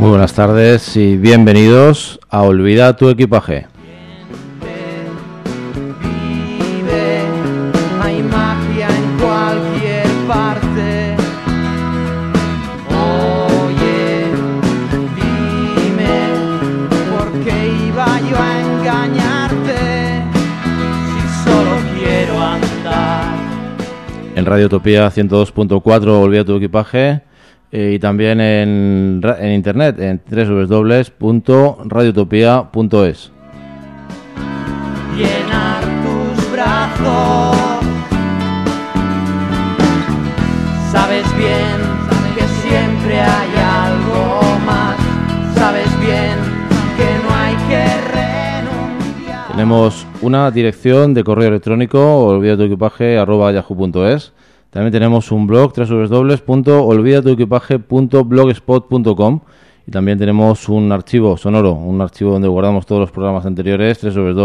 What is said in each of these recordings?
Muy buenas tardes y bienvenidos a Olvida tu equipaje. Vive, hay magia en cualquier parte. Oye, dime, ¿por qué iba yo a engañarte si solo quiero andar? En Radio Utopía 102.4 Olvida tu equipaje. Y también en internet, en www.radiotopia.es. Llenar tus brazos. Sabes bien que siempre hay algo más. Sabes bien que no hay que renunciar. Tenemos una dirección de correo electrónico, olvidatuequipaje@yahoo.es. También tenemos un blog, www.olvidatuequipaje.blogspot.com, y también tenemos un archivo sonoro, un archivo donde guardamos todos los programas anteriores,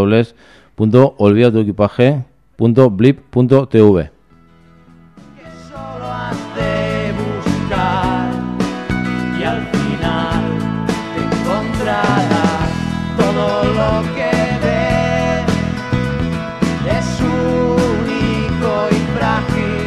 www.olvidatuequipaje.blip.tv. Que solo has de buscar y al final te encontrarás. Todo lo que ves es único y frágil.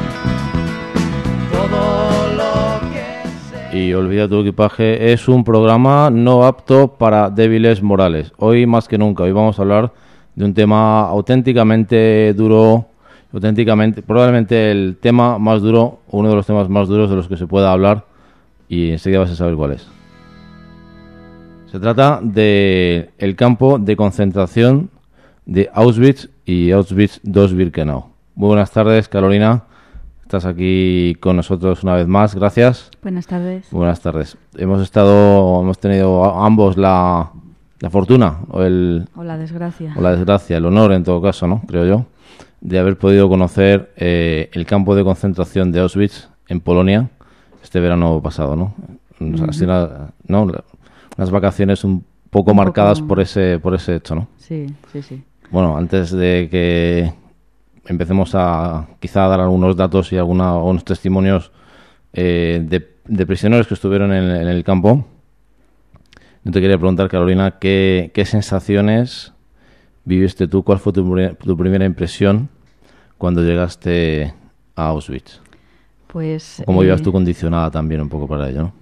Y Olvida tu equipaje es un programa no apto para débiles morales. Hoy más que nunca, hoy vamos a hablar de un tema auténticamente duro, probablemente el tema más duro, uno de los temas más duros de los que se pueda hablar, y enseguida vas a saber cuál es. Se trata de el campo de concentración de Auschwitz y Auschwitz-II-Birkenau. Muy buenas tardes, Carolina. Estás aquí con nosotros una vez más, gracias. Buenas tardes. Buenas tardes. Hemos tenido ambos la fortuna o la desgracia. O la desgracia, el honor en todo caso, ¿no? Creo yo, de haber podido conocer el campo de concentración de Auschwitz en Polonia este verano pasado, ¿no? Así unas vacaciones un poco marcadas por ese hecho, ¿no? Sí. Bueno, antes de que empecemos a quizá dar algunos datos y algunos testimonios de prisioneros que estuvieron en el campo. Yo te quería preguntar, Carolina, ¿qué sensaciones viviste tú? ¿Cuál fue tu primera impresión cuando llegaste a Auschwitz? Pues ¿Cómo ibas tú condicionada también un poco para ello, no?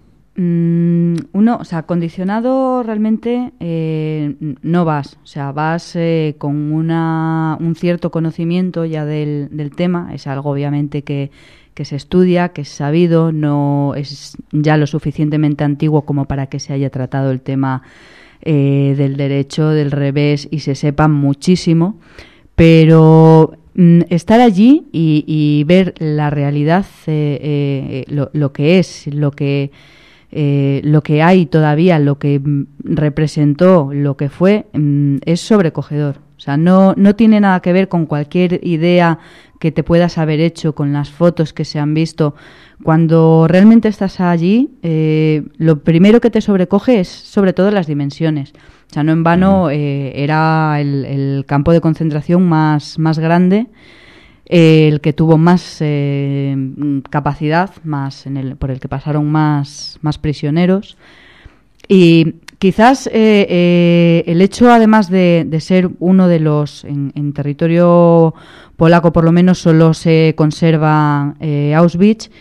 Condicionado realmente no vas. O sea, vas con un cierto conocimiento ya del tema. Es algo obviamente que se estudia, que es sabido, no es ya lo suficientemente antiguo como para que se haya tratado el tema del derecho, del revés, y se sepa muchísimo. Pero estar allí y ver la realidad, lo que es, lo que hay todavía, lo que representó, lo que fue, es sobrecogedor. O sea, no tiene nada que ver con cualquier idea que te puedas haber hecho, con las fotos que se han visto. Cuando realmente estás allí, lo primero que te sobrecoge es sobre todo las dimensiones. O sea, no en vano era el campo de concentración más grande, el que tuvo más capacidad, por el que pasaron más prisioneros. Y quizás el hecho, además de ser uno de los, en territorio polaco por lo menos, solo se conserva Auschwitz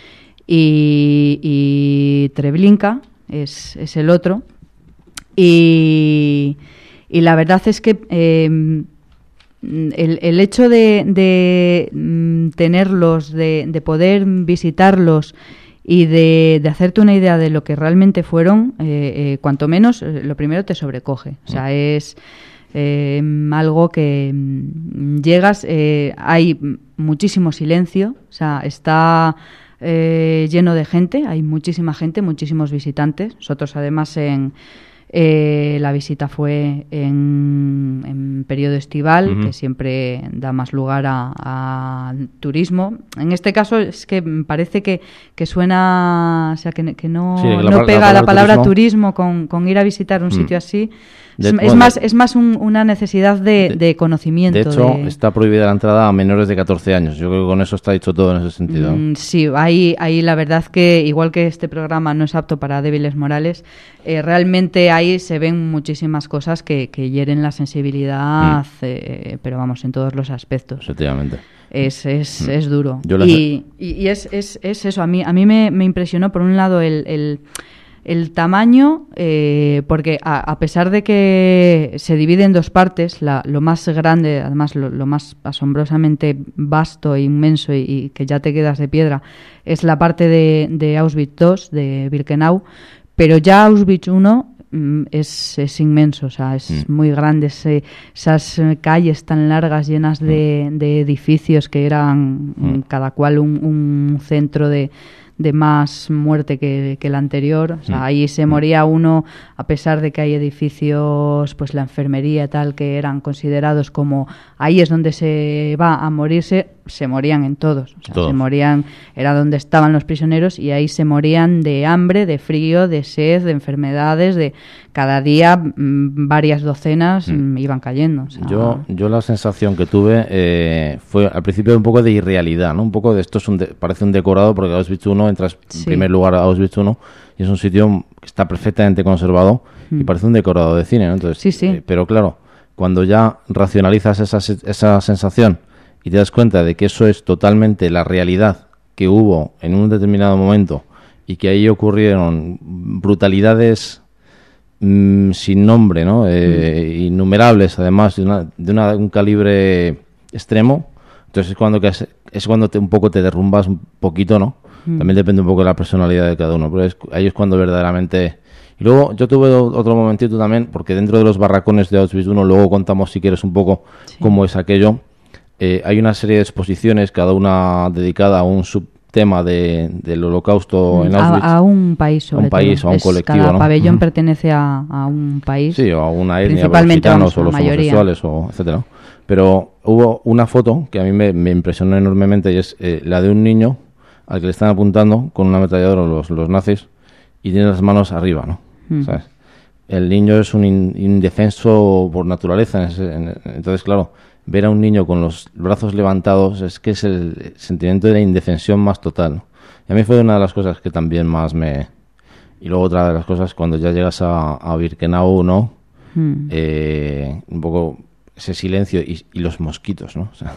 y Treblinka, es el otro. Y la verdad es que el hecho de tenerlos, de poder visitarlos y de hacerte una idea de lo que realmente fueron, cuanto menos, lo primero te sobrecoge. O sea, es algo que llegas, hay muchísimo silencio, o sea, está lleno de gente, hay muchísima gente, muchísimos visitantes. Nosotros, además, la visita fue en periodo estival, que siempre da más lugar a turismo. En este caso es que parece que suena, o sea, que no, sí, no pega la palabra turismo con ir a visitar un sitio así. Es más una necesidad de conocimiento. De hecho, está prohibida la entrada a menores de 14 años. Yo creo que con eso está dicho todo en ese sentido. Sí, ahí la verdad que, igual que este programa no es apto para débiles morales, realmente ahí se ven muchísimas cosas que hieren la sensibilidad, pero vamos, en todos los aspectos. Efectivamente. Es duro. Y es eso. A mí me impresionó, por un lado, el tamaño, porque a pesar de que se divide en dos partes, lo más grande, además lo más asombrosamente vasto e inmenso y que ya te quedas de piedra, es la parte de Auschwitz II, de Birkenau, pero ya Auschwitz I es inmenso, o sea, es muy grande, esas calles tan largas llenas de edificios que eran cada cual un centro de más muerte que el anterior. O sea, ahí se moría uno, a pesar de que hay edificios, pues la enfermería y tal, que eran considerados como ahí es donde se va a morirse, se morían en todos. O sea, se morían, era donde estaban los prisioneros, y ahí se morían de hambre, de frío, de sed, de enfermedades, de cada día varias docenas iban cayendo. O sea, yo la sensación que tuve fue al principio un poco de irrealidad, ¿no? Un poco de esto parece un decorado, porque Auschwitz I entras en primer lugar a Auschwitz I y es un sitio que está perfectamente conservado y parece un decorado de cine, ¿no? Entonces, sí. Pero claro, cuando ya racionalizas esa sensación y te das cuenta de que eso es totalmente la realidad que hubo en un determinado momento y que ahí ocurrieron brutalidades sin nombre, ¿no? Innumerables, además, de un calibre extremo, entonces es cuando un poco te derrumbas un poquito, ¿no? También depende un poco de la personalidad de cada uno, pero ahí es cuando verdaderamente... Y luego yo tuve otro momentito también, porque dentro de los barracones de Auschwitz I, luego contamos, si quieres, un poco cómo es aquello. Hay una serie de exposiciones, cada una dedicada a un subtema del Holocausto en Auschwitz. A un país, sobre todo. A un país, a un colectivo, cada ¿no? pabellón pertenece a un país. Sí, o a una etnia, principalmente, los gitanos, o los homosexuales, etcétera. Pero hubo una foto que a mí me impresionó enormemente, y es la de un niño al que le están apuntando con una ametralladora los nazis, y tiene las manos arriba, ¿no? ¿Sabes? El niño es un indefenso por naturaleza. Entonces, claro, ver a un niño con los brazos levantados es que es el sentimiento de la indefensión más total, ¿no? Y a mí fue una de las cosas que también más Y luego otra de las cosas, cuando ya llegas a Birkenau, ¿no? Un poco ese silencio y los mosquitos, ¿no? O sea,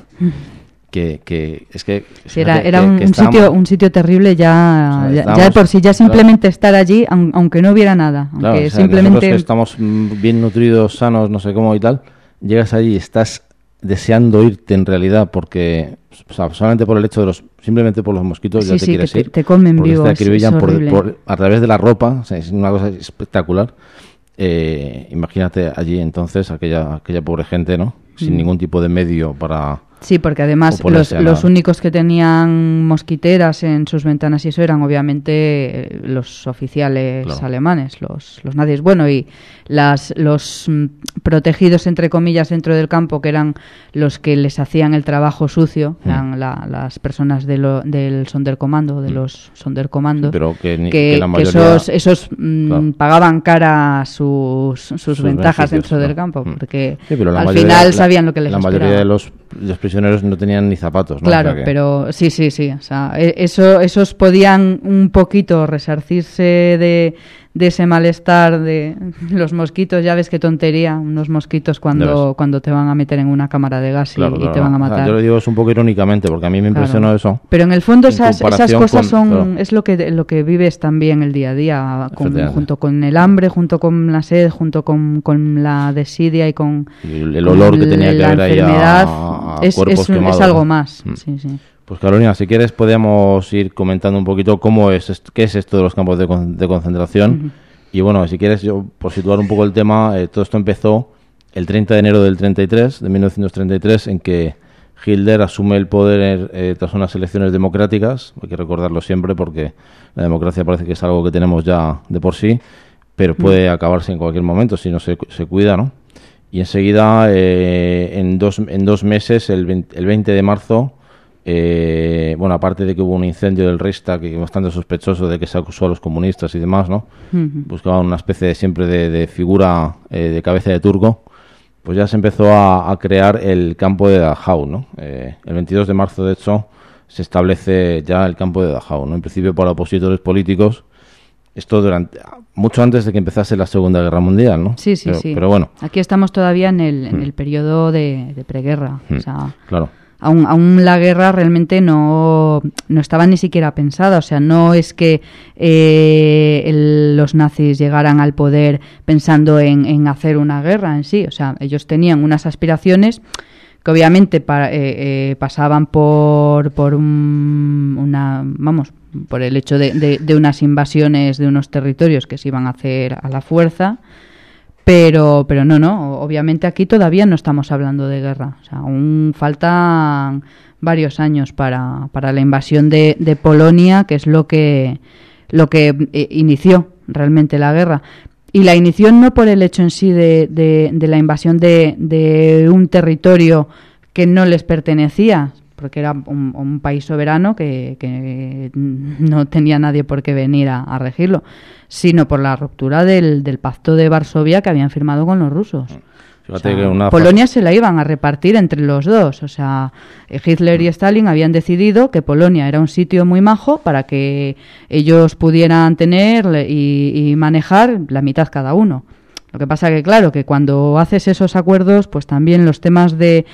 que es que... Era un sitio terrible ya de por sí, ya simplemente estar allí, aunque no hubiera nada. Aunque claro, o sea, simplemente... nosotros que estamos bien nutridos, sanos, no sé cómo y tal, llegas allí y estás deseando irte en realidad, porque solamente por el hecho de simplemente por los mosquitos ya te quieres ir. Te comen vivo, te acribillan a través de la ropa, o sea, es una cosa espectacular. Imagínate allí entonces aquella pobre gente, ¿no? Sin ningún tipo de medio para... Sí, porque además los únicos que tenían mosquiteras en sus ventanas y eso eran obviamente los oficiales alemanes, los nazis. Bueno, y los protegidos, entre comillas, dentro del campo, que eran los que les hacían el trabajo sucio, eran las personas del Sonderkommando, de los Sonderkommandos, pero que la mayoría, esos pagaban cara sus ventajas dentro del campo, porque al final sabían lo que les esperaba. La mayoría de los prisioneros no tenían ni zapatos, ¿no? Claro, pero sí. O sea, esos podían un poquito resarcirse de ese malestar de los mosquitos. Ya ves qué tontería, unos mosquitos cuando te van a meter en una cámara de gas y te van a matar. O sea, yo lo digo es un poco irónicamente, porque a mí me impresionó eso. Pero en el fondo esas cosas es lo que vives también el día a día, junto con el hambre, junto con la sed, junto con la desidia y con el olor que tenía que haber ahí a cuerpos quemados. Es algo más. Sí. Pues Carolina, si quieres podríamos ir comentando un poquito qué es esto de los campos de concentración. Y bueno, si quieres, yo por situar un poco el tema, todo esto empezó el 30 de enero de 1933, en que Hitler asume el poder tras unas elecciones democráticas. Hay que recordarlo siempre porque la democracia parece que es algo que tenemos ya de por sí, pero puede acabarse en cualquier momento si no se cuida, ¿no? y enseguida, en dos meses, el 20 de marzo, bueno, aparte de que hubo un incendio del Reichstag, que bastante sospechoso de que se acusó a los comunistas y demás, ¿no? Buscaban una especie de siempre de figura de cabeza de turco, pues ya se empezó a crear el campo de Dachau, ¿no? El 22 de marzo, de hecho, se establece ya el campo de Dachau, ¿no? En principio para opositores políticos, esto mucho antes de que empezase la Segunda Guerra Mundial, ¿no? Sí. Pero bueno. Aquí estamos todavía en el periodo de preguerra, o sea... Claro. Aún la guerra realmente no estaba ni siquiera pensada, o sea, no es que los nazis llegaran al poder pensando en hacer una guerra en sí, o sea, ellos tenían unas aspiraciones que obviamente pasaban por el hecho de unas invasiones de unos territorios que se iban a hacer a la fuerza. Pero no, obviamente aquí todavía no estamos hablando de guerra, o sea, aún faltan varios años para la invasión de Polonia, que es lo que inició realmente la guerra. Y la inició no por el hecho en sí de la invasión de un territorio que no les pertenecía, porque era un país soberano que no tenía nadie por qué venir a regirlo, sino por la ruptura del pacto de Varsovia que habían firmado con los rusos. Fíjate, o sea, que Polonia se la iban a repartir entre los dos. O sea, Hitler y Stalin habían decidido que Polonia era un sitio muy majo para que ellos pudieran tener y manejar la mitad cada uno. Lo que pasa que, claro, que cuando haces esos acuerdos, pues también los temas de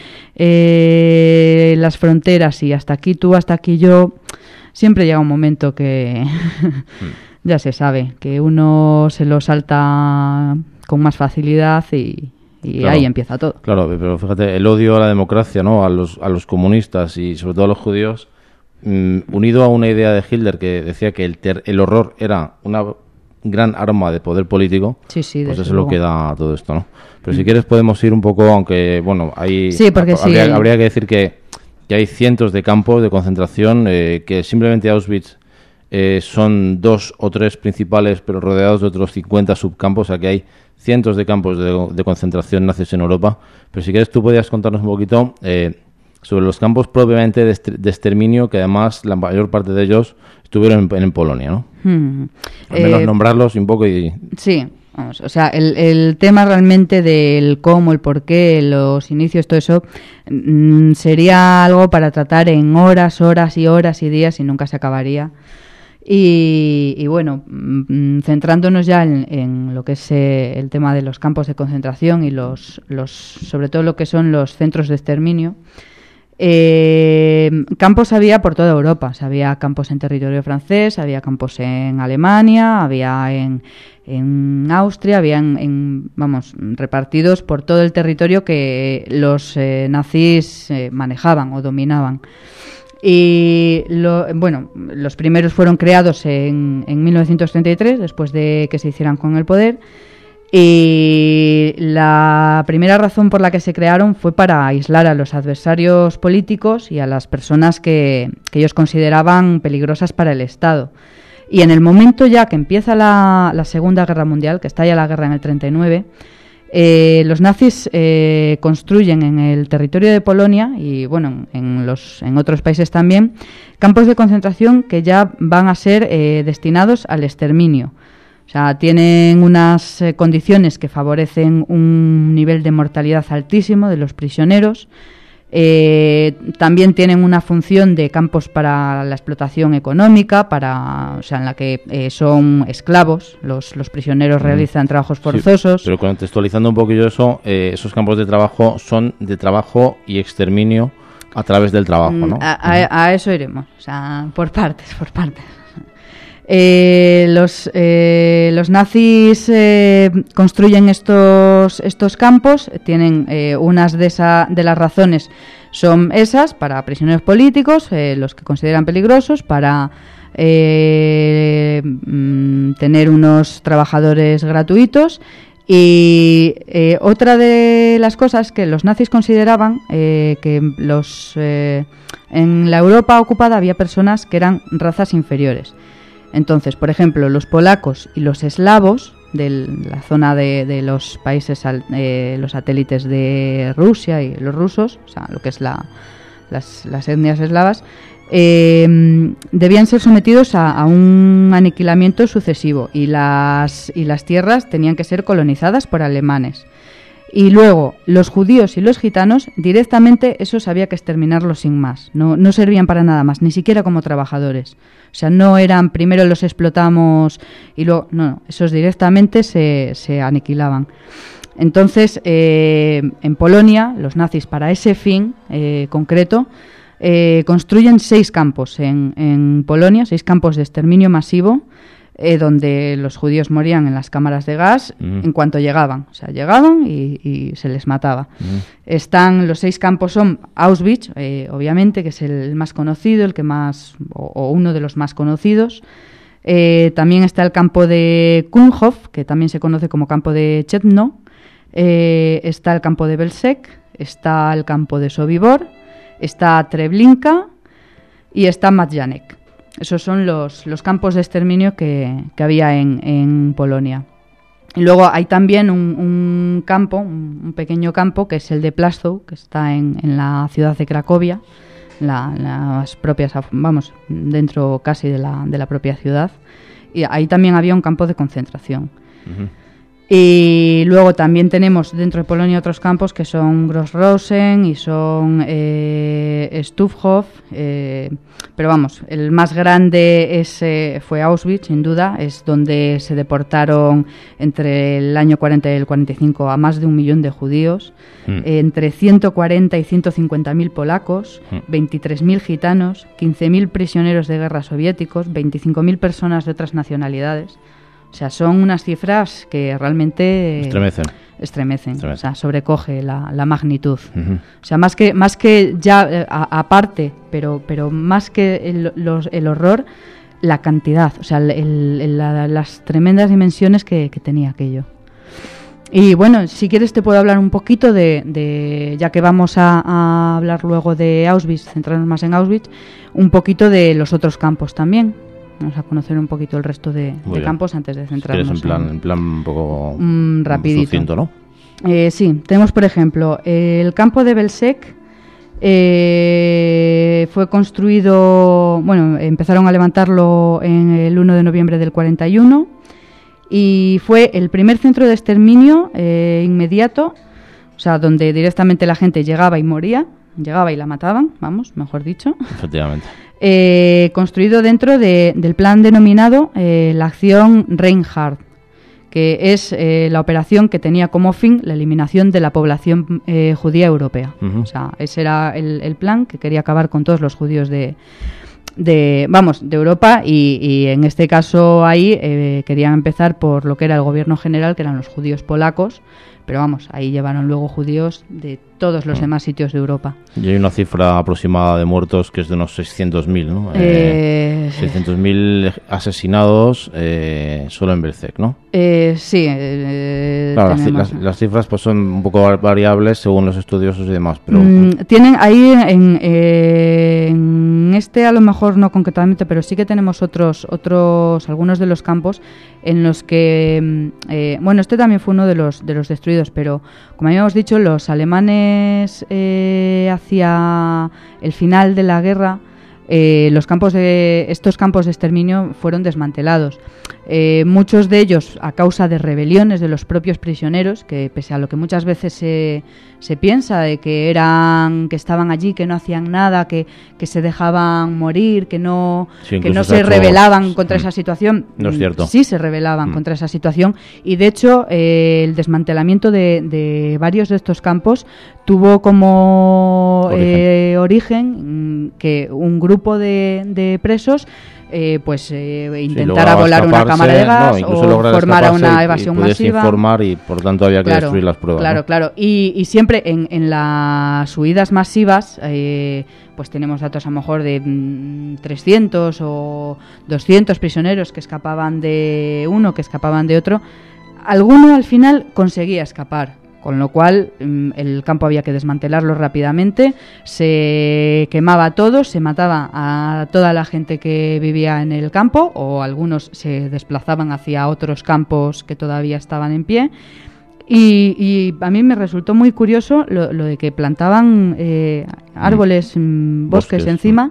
las fronteras y hasta aquí tú, hasta aquí yo, siempre llega un momento que ya se sabe, que uno se lo salta con más facilidad y claro, ahí empieza todo. Claro, pero fíjate, el odio a la democracia, ¿no? A los comunistas y sobre todo a los judíos, unido a una idea de Hitler que decía que el horror era una gran arma de poder político, sí, pues eso es lo que da todo esto, ¿no? Pero si quieres podemos ir un poco, aunque, bueno, habría que decir que hay cientos de campos de concentración, que simplemente Auschwitz son 2 o 3 principales, pero rodeados de otros 50 subcampos, o sea que hay cientos de campos de concentración nazis en Europa. Pero si quieres tú podrías contarnos un poquito sobre los campos propiamente de exterminio, que además la mayor parte de ellos estuvieron en Polonia, ¿no? Al menos nombrarlos un poco y... Sí, vamos, o sea, el tema realmente del cómo, el por qué, los inicios, todo eso, sería algo para tratar en horas y días y nunca se acabaría. Y bueno, centrándonos ya en lo que es el tema de los campos de concentración y sobre todo lo que son los centros de exterminio, campos había por toda Europa. O sea, había campos en territorio francés, había campos en Alemania, había en Austria, había repartidos por todo el territorio que los nazis manejaban o dominaban. Y los primeros fueron creados en 1933, después de que se hicieran con el poder. Y la primera razón por la que se crearon fue para aislar a los adversarios políticos y a las personas que ellos consideraban peligrosas para el Estado. Y en el momento ya que empieza la Segunda Guerra Mundial, que estalla la guerra en el 39, los nazis construyen en el territorio de Polonia y bueno en otros países también campos de concentración que ya van a ser destinados al exterminio. O sea, tienen unas condiciones que favorecen un nivel de mortalidad altísimo de los prisioneros. También tienen una función de campos para la explotación económica, en la que son esclavos, los prisioneros realizan trabajos forzosos. Sí, pero contextualizando un poquillo eso, esos campos de trabajo son de trabajo y exterminio a través del trabajo, ¿no? A eso iremos, o sea, por partes. Los nazis construyen estos campos, tienen unas de las razones son esas, para prisioneros políticos, los que consideran peligrosos, para tener unos trabajadores gratuitos. Y otra de las cosas que los nazis consideraban que en la Europa ocupada había personas que eran razas inferiores. Entonces, por ejemplo, los polacos y los eslavos de la zona de los países, los satélites de Rusia y los rusos, o sea, lo que es las etnias eslavas, debían ser sometidos a un aniquilamiento sucesivo y las tierras tenían que ser colonizadas por alemanes. Y luego, los judíos y los gitanos, directamente esos había que exterminarlos sin más. No servían para nada más, ni siquiera como trabajadores. O sea, no eran primero los explotamos y luego... No, esos directamente se aniquilaban. Entonces, en Polonia, los nazis, para ese fin concreto, construyen 6 campos en Polonia, 6 campos de exterminio masivo, donde los judíos morían en las cámaras de gas en cuanto llegaban. O sea, llegaban y se les mataba. Los 6 campos son Auschwitz, obviamente, que es el más conocido, el que más, o uno de los más conocidos. También está el campo de Kunhof, que también se conoce como campo de Chetno. Está el campo de Belzec, está el campo de Sobibor, está Treblinka y está Majdanek. Esos son los campos de exterminio que había en Polonia. Y luego hay también un campo, un pequeño campo, que es el de Plaszow, que está en la ciudad de Cracovia, las propias, vamos, dentro casi de la propia ciudad. Y ahí también había un campo de concentración. Uh-huh. Y luego también tenemos dentro de Polonia otros campos que son Gross-Rosen y son Stuffhof, pero vamos, el más grande fue Auschwitz, sin duda, es donde se deportaron entre el año 40 y el 45 a más de 1 millón de judíos, entre 140 y 150.000 polacos, 23.000 gitanos, 15.000 prisioneros de guerra soviéticos, 25.000 personas de otras nacionalidades. O sea, son unas cifras que realmente estremecen. O sea, sobrecoge la magnitud. Uh-huh. O sea, más que ya aparte, pero más que el horror, la cantidad, o sea, las tremendas dimensiones que tenía aquello. Y bueno, si quieres te puedo hablar un poquito de ya que vamos a hablar luego de Auschwitz, centrarnos más en Auschwitz, un poquito de los otros campos también. Vamos a conocer un poquito el resto de campos antes de centrarnos. Si quieres en plan un poco rapidito. Sucinto, ¿no? Sí, tenemos por ejemplo el campo de Belzec. Fue construido, empezaron a levantarlo en el 1 de noviembre del 41 y fue el primer centro de exterminio inmediato, o sea, donde directamente la gente llegaba y moría, llegaba y la mataban, mejor dicho. Efectivamente. Construido dentro del plan denominado la acción Reinhardt, que es la operación que tenía como fin la eliminación de la población judía europea. Uh-huh. O sea, ese era el plan, que quería acabar con todos los judíos de Europa y en este caso ahí querían empezar por lo que era el gobierno general, que eran los judíos polacos, pero ahí llevaron luego judíos de todos los demás sitios de Europa. Y hay una cifra aproximada de muertos que es de unos 600.000, ¿no? 600.000 asesinados solo en Belzec, ¿no? Sí. Claro, las cifras pues son un poco variables según los estudiosos y demás, pero... Tienen ahí en este a lo mejor no concretamente, pero sí que tenemos algunos de los campos en los que... este también fue uno de los destruidos, pero como habíamos dicho, los alemanes hacia el final de la guerra, estos campos de exterminio fueron desmantelados. Muchos de ellos a causa de rebeliones de los propios prisioneros, que pese a lo que muchas veces se piensa de que estaban allí, que no hacían nada, que se dejaban morir, que no se rebelaban contra esa situación. No es cierto. Sí se rebelaban contra esa situación y de hecho el desmantelamiento de varios de estos campos tuvo como origen que un grupo de presos intentara volar una cámara de gas o formara una evasión masiva. Informar y por tanto había que destruir las pruebas. Claro. Y siempre en las huidas masivas pues tenemos datos a lo mejor de 300 o 200 prisioneros que escapaban de uno, que escapaban de otro. Alguno al final conseguía escapar, con lo cual el campo había que desmantelarlo rápidamente, se quemaba todo, se mataba a toda la gente que vivía en el campo, o algunos se desplazaban hacia otros campos que todavía estaban en pie. Y a mí me resultó muy curioso lo de que plantaban árboles, bosques encima,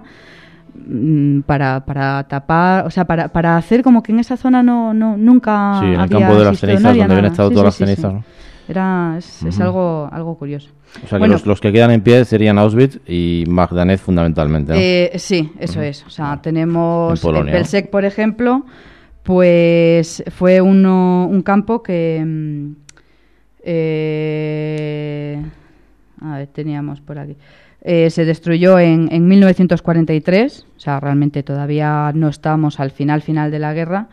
para tapar, o sea, para hacer como que en esa zona nunca en el había campo de las existido, cenizas, no había donde habían nada. estado Sí, todas las sí, sí, cenizas, sí. ¿no? Es algo curioso. O sea, que Bueno, los que quedan en pie serían Auschwitz y Majdanek fundamentalmente, ¿no? sí, eso es. O sea, tenemos En Polonia, Belzec, por ejemplo, pues fue un campo que... a ver, teníamos por aquí. Se destruyó en 1943, o sea, realmente todavía no estábamos al final de la guerra,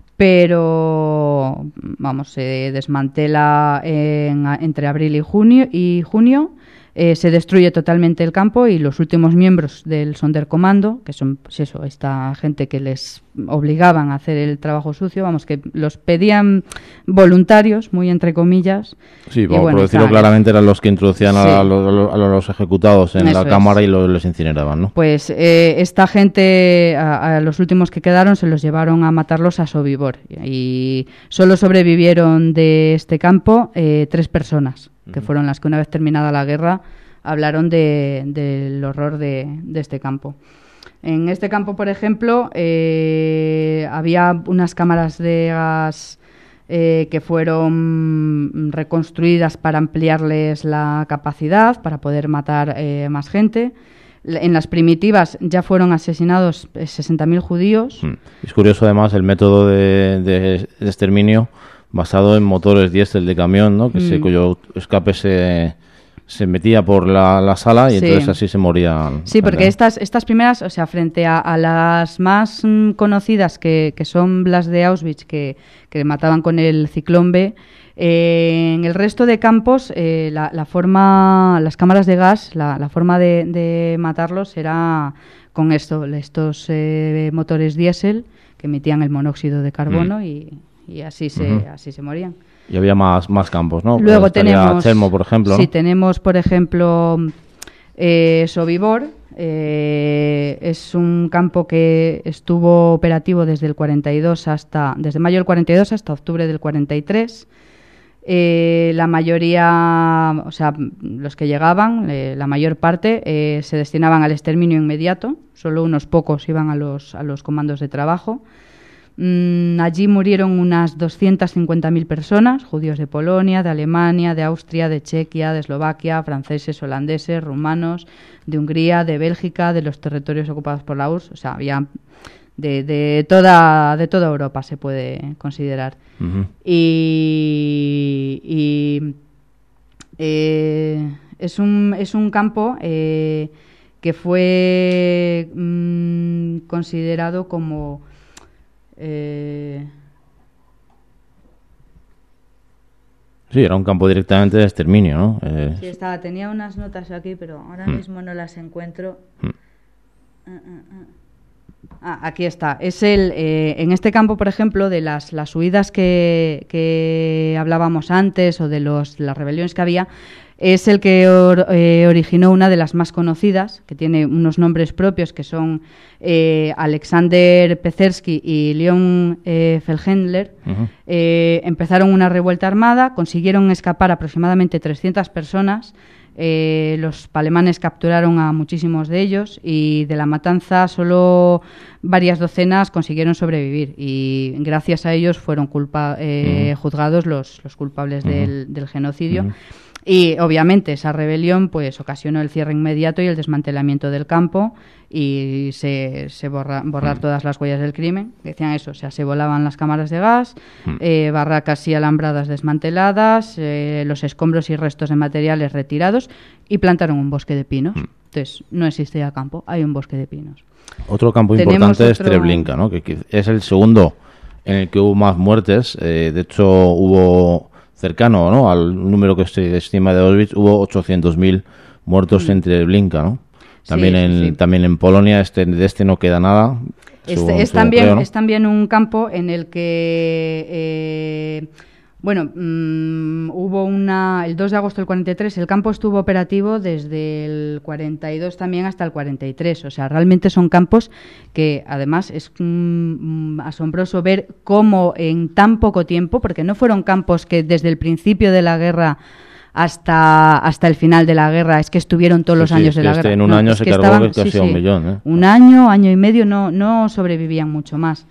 pero vamos, se desmantela entre abril y junio. Se destruye totalmente el campo y los últimos miembros del Sonderkommando, que son pues eso, esta gente que les obligaban a hacer el trabajo sucio, vamos, que los pedían voluntarios, muy entre comillas. Sí, por decirlo claramente, eran los que introducían sí, a los ejecutados en la cámara y les incineraban, ¿no? Pues esta gente, a los últimos que quedaron, se los llevaron a matarlos a Sobibor y solo sobrevivieron de este campo 3 personas, que fueron las que una vez terminada la guerra hablaron del horror de este campo. En este campo, por ejemplo, había unas cámaras de gas que fueron reconstruidas para ampliarles la capacidad, para poder matar más gente. En las primitivas ya fueron asesinados 60.000 judíos. Es curioso, además, el método de exterminio basado en motores diésel de camión, ¿no? Cuyo escape se metía por la sala y entonces así se morían. Sí, porque estas primeras, o sea, frente a las más conocidas, que son las de Auschwitz, que mataban con el ciclón B, en el resto de campos las cámaras de gas, la forma de matarlos era con estos motores diésel que emitían el monóxido de carbono y así se morían. Y había más campos, ¿no? Luego tenemos Chelmo, por ejemplo, ¿no? Sí, tenemos, por ejemplo, Sobibor. Es un campo que estuvo operativo desde mayo del 42 hasta octubre del 43. La mayoría, o sea, los que llegaban, la mayor parte, se destinaban al exterminio inmediato. Solo unos pocos iban a los comandos de trabajo. Allí murieron unas 250.000 personas, judíos de Polonia, de Alemania, de Austria, de Chequia, de Eslovaquia, franceses, holandeses, rumanos, de Hungría, de Bélgica, de los territorios ocupados por la URSS. O sea, había de toda Europa, se puede considerar. Es un campo que fue considerado como sí, era un campo directamente de exterminio, ¿no? Sí, tenía unas notas aquí, pero ahora mismo no las encuentro. Aquí está. Es en este campo, por ejemplo, de las huidas que hablábamos antes o de las rebeliones que había, es el que originó una de las más conocidas, que tiene unos nombres propios, que son Alexander Pezersky y Leon Feldhendler. Empezaron una revuelta armada, consiguieron escapar aproximadamente 300 personas. Los alemanes capturaron a muchísimos de ellos y de la matanza solo varias docenas consiguieron sobrevivir y gracias a ellos fueron juzgados los culpables del genocidio. Y obviamente esa rebelión pues ocasionó el cierre inmediato y el desmantelamiento del campo y borrar todas las huellas del crimen. Decían eso, o sea, se volaban las cámaras de gas, barracas y alambradas desmanteladas, los escombros y restos de materiales retirados y plantaron un bosque de pinos. Entonces, no existía campo, hay un bosque de pinos. Otro campo importante es Treblinka, ¿no? Que es el segundo en el que hubo más muertes. De hecho, hubo cercano, ¿no?, al número que se estima de Auschwitz, hubo 800.000 muertos en Treblinka, ¿no? También también en Polonia de este no queda nada. Es también un campo en el que Bueno, hubo el 2 de agosto del 43, el campo estuvo operativo desde el 42 también hasta el 43. O sea, realmente son campos que además es asombroso ver cómo en tan poco tiempo, porque no fueron campos que desde el principio de la guerra hasta el final de la guerra, es que estuvieron todos los años de la guerra. En un año se cargó casi 1 millón. Un año y medio no sobrevivían mucho más.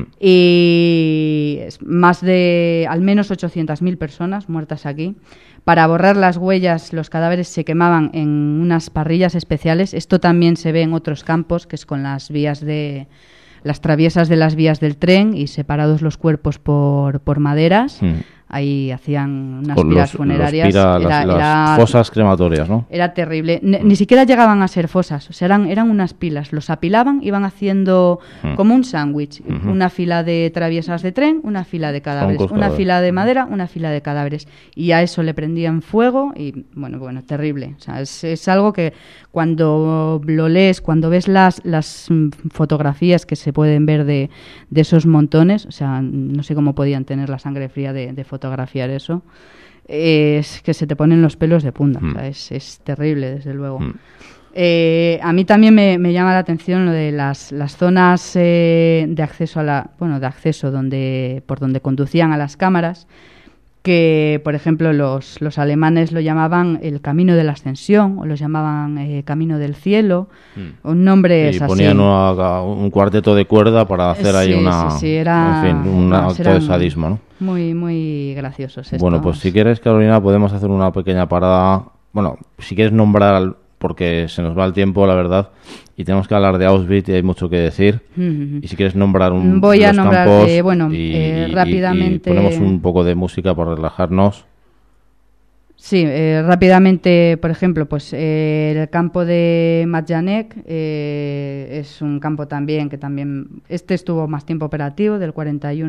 Y más de al menos 800.000 personas muertas aquí. Para borrar las huellas, los cadáveres se quemaban en unas parrillas especiales. Esto también se ve en otros campos, que es con las traviesas de las vías del tren y separados los cuerpos por maderas. Ahí hacían unas piras funerarias. Las fosas crematorias, ¿no? Era terrible. Ni siquiera llegaban a ser fosas, o sea, eran unas pilas. Los apilaban, iban haciendo como un sándwich. Una fila de traviesas de tren, una fila de cadáveres. Una fila de madera, una fila de cadáveres. Y a eso le prendían fuego y, bueno, terrible. O sea, es algo que cuando lo lees, cuando ves las fotografías que se pueden ver de esos montones, o sea, no sé cómo podían tener la sangre fría de fotografiar eso, es que se te ponen los pelos de punta. O sea, es terrible, desde luego. A mí también me llama la atención lo de las zonas de acceso de acceso por donde conducían a las cámaras, que por ejemplo los alemanes lo llamaban el camino de la ascensión, o lo llamaban camino del cielo, un nombre es así. Y ponían un cuarteto de cuerda para hacer ahí un acto de sadismo, ¿no? Muy, muy graciosos estos. Bueno, pues si quieres, Carolina, podemos hacer una pequeña parada. Bueno, si quieres nombrar, porque se nos va el tiempo, la verdad, y tenemos que hablar de Auschwitz y hay mucho que decir. Y si quieres nombrar Voy a nombrar, campos rápidamente. Y ponemos un poco de música para relajarnos. Sí, rápidamente, por ejemplo, pues el campo de Majdanek es un campo también que este estuvo más tiempo operativo, del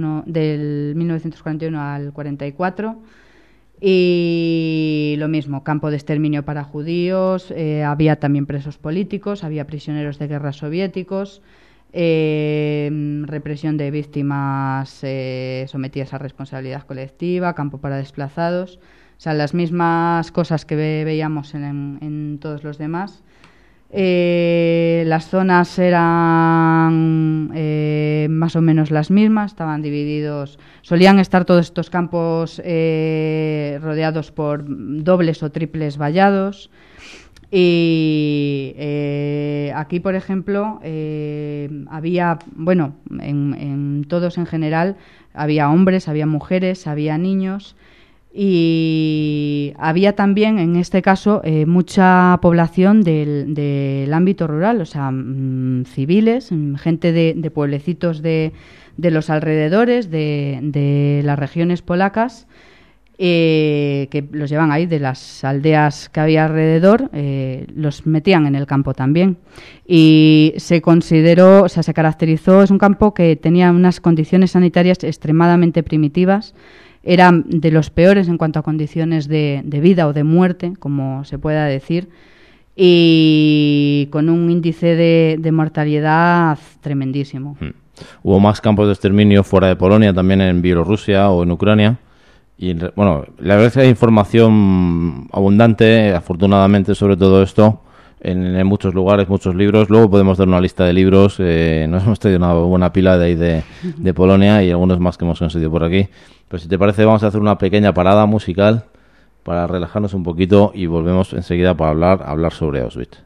1941 al 44. Y lo mismo, campo de exterminio para judíos, había también presos políticos, había prisioneros de guerra soviéticos, represión de víctimas sometidas a responsabilidad colectiva, campo para desplazados. O sea, las mismas cosas que veíamos en todos los demás. Las zonas eran más o menos las mismas, estaban divididos. Solían estar todos estos campos rodeados por dobles o triples vallados. Y aquí, por ejemplo, había, en todos en general, había hombres, había mujeres, había niños. Y había también, en este caso, mucha población del ámbito rural, o sea, civiles, gente de pueblecitos de los alrededores, de las regiones polacas, que los llevan ahí, de las aldeas que había alrededor, los metían en el campo también. Y se consideró, o sea, se caracterizó, es un campo que tenía unas condiciones sanitarias extremadamente primitivas. Era de los peores en cuanto a condiciones de vida o de muerte, como se pueda decir, y con un índice de mortalidad tremendísimo. Hubo más campos de exterminio fuera de Polonia, también en Bielorrusia o en Ucrania. Y bueno, la verdad es que hay información abundante, afortunadamente, sobre todo esto, en muchos lugares, muchos libros. Luego podemos dar una lista de libros. Nos hemos traído una buena pila de ahí de Polonia y algunos más que hemos conseguido por aquí. Pero si te parece, vamos a hacer una pequeña parada musical para relajarnos un poquito y volvemos enseguida para hablar sobre Auschwitz.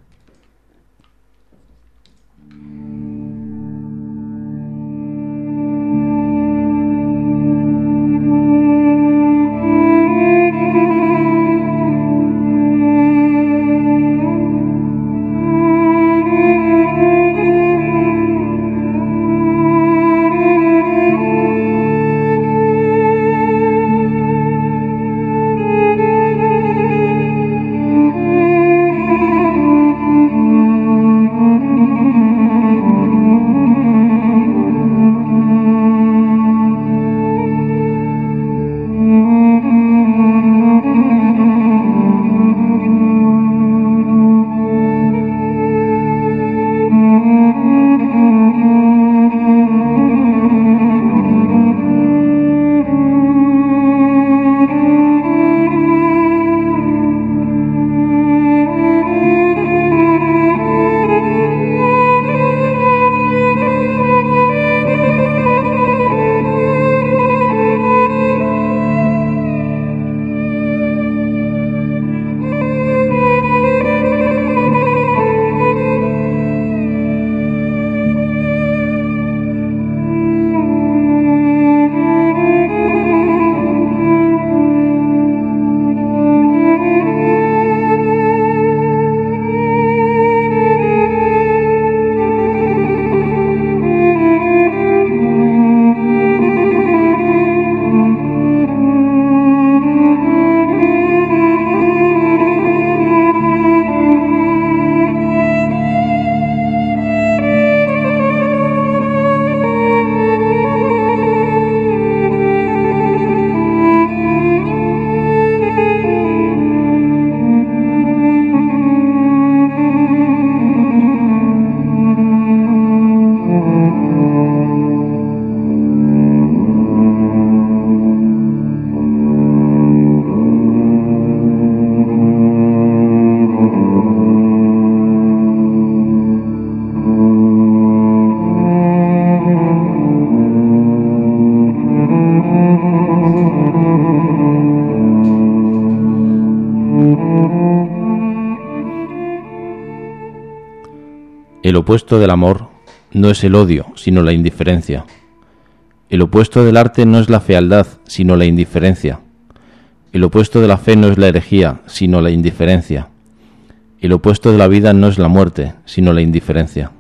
El opuesto del amor no es el odio, sino la indiferencia. El opuesto del arte no es la fealdad, sino la indiferencia. El opuesto de la fe no es la herejía, sino la indiferencia. El opuesto de la vida no es la muerte, sino la indiferencia.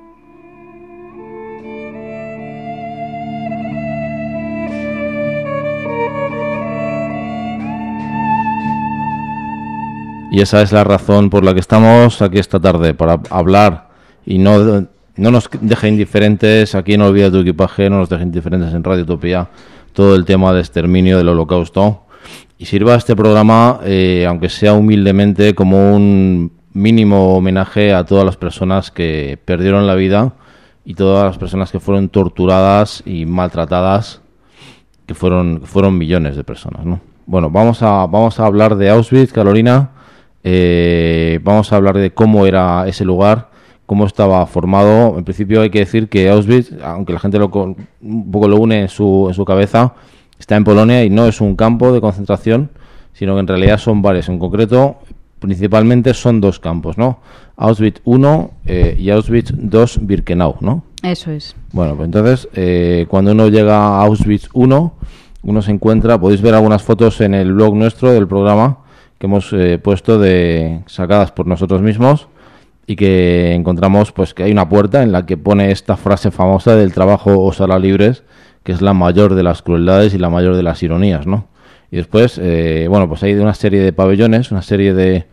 Y esa es la razón por la que estamos aquí esta tarde, para hablar y no nos deje indiferentes aquí en Olvida tu equipaje, no nos deje indiferentes en Radio Utopía, todo el tema de exterminio del Holocausto. Y sirva este programa, aunque sea humildemente, como un mínimo homenaje a todas las personas que perdieron la vida y todas las personas que fueron torturadas y maltratadas, que fueron millones de personas, ¿no? Bueno, vamos a hablar de Auschwitz, Carolina. Vamos a hablar de cómo era ese lugar, cómo estaba formado. En principio hay que decir que Auschwitz, aunque la gente un poco lo une en su cabeza, está en Polonia y no es un campo de concentración, sino que en realidad son varios. En concreto, principalmente son dos campos, ¿no? Auschwitz I y Auschwitz II Birkenau, ¿no? Eso es. Bueno, pues entonces, cuando uno llega a Auschwitz I, uno se encuentra, podéis ver algunas fotos en el blog nuestro del programa, que hemos puesto sacadas por nosotros mismos, y que encontramos pues que hay una puerta en la que pone esta frase famosa del trabajo os hará libres, que es la mayor de las crueldades y la mayor de las ironías, ¿no? Y después, pues hay una serie de pabellones, una serie de